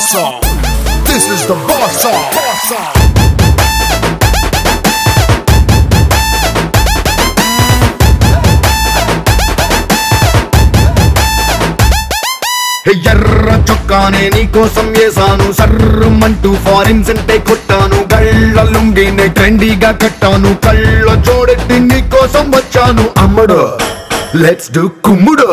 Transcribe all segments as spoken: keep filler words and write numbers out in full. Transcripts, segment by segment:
song. This is the boss song. Boss song. ఎర్ర చొక్కానే నీకోసం వేసాను సర్రమంటూ ఫారిన్ సెంటే కొట్టాను గళ్ళ లుంగినే ట్రెండీగా కట్టాను కళ్ళ జోడెత్తి నీకోసం వచ్చాను అమ్మడు లెట్స్ డు కుమ్ముడు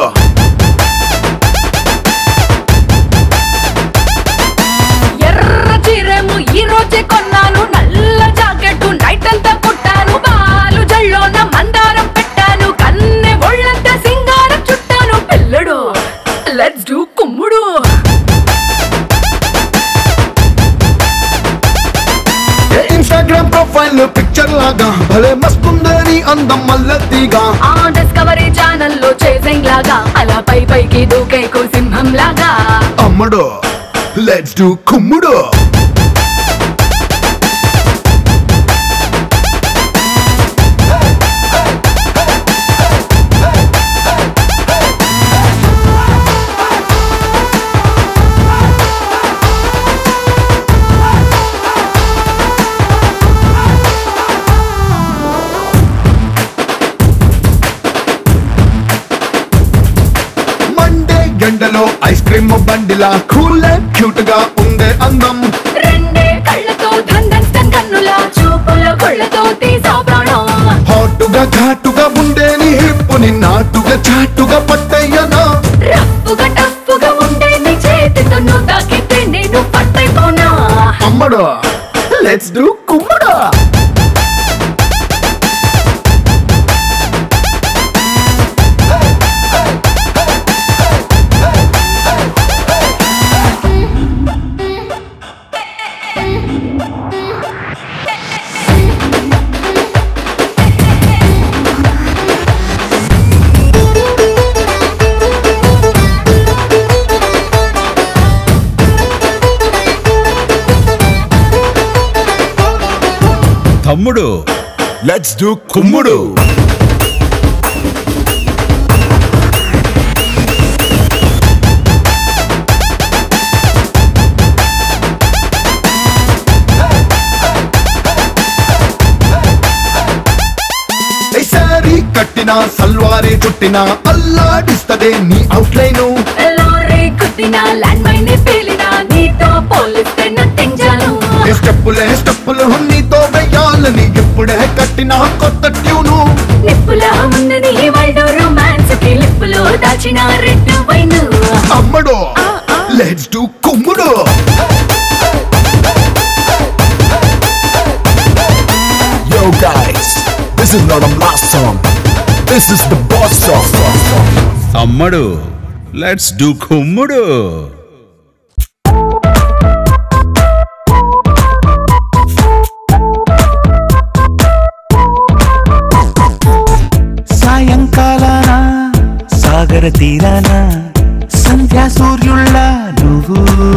ఎర్ర చీరేమో ఈ రోజే కొన్నాను నల్ల జాకెట్ నైట్ అంతా కుట్టాను బాలు జల్లోన మందారం పెట్టాను కన్నె ఒళ్ళంతా సింగారం చుట్టాను పిల్లడు లెట్స్ డు కుమ్ముడు ఇన్స్టాగ్రామ్ ప్రొఫైల్ పిక్చర్ లాగా భలే మస్తుందని అందం మల్లతిగా ఆ డిస్కవరీ ఛానల్ లో చేసింగ్ లాగా అలా పై పైకి దూకేకు సింహం లాగా అమ్మడు లెట్స్ డు కుమ్ముడు గంటలో ఐస్ క్రీమ్ బండిలా కూల్ క్యూట్ గా ఉండే అందం రెండే కళ్ళతో ధందన్ కన్నులా చూపుల కొళ్ళతో తీసా ప్రాణం హాటుగా ఘాటుగా ఉండే నీ హిప్పుని నాటుగా చాటుగా పట్టయ్యనా రఫ్ఫుగా టఫ్ఫుగా ఉండే నీ చేతితో నువ్వు తాకితే నేను పట్టైపోనా అమ్మడు లెట్స్ డు కుమ్ముడు తమ్ముడు లెట్స్ డు కుమ్ముడు సారీ కట్టినా సల్వారే చుట్టినా అల్లాడిస్తదే నీ అవుట్లైను లారీ కుట్టినా ల్యాండ్ మైన్ పేలినా నీతో పోలిస్తే నథింగ్ జాను స్టెప్పులే స్టెప్పులు నీతో వెయ్యాలని ఎప్పుడే కట్టినా కొత్త ట్యూను నిప్పులా ఉన్నది వరల్డ్ రొమాన్స్ కి లిప్పులో దాచిన రెడ్ వైన్ అమ్మడు లెట్స్ డు కుమ్ముడు Yo guys, this is not a last song. This is the boss song. అమ్మడు లెట్స్ డు కుమ్ముడు సాయంకాలాన సాగర తీరాన సంధ్యా సూర్యుళ్ళ నువ్వు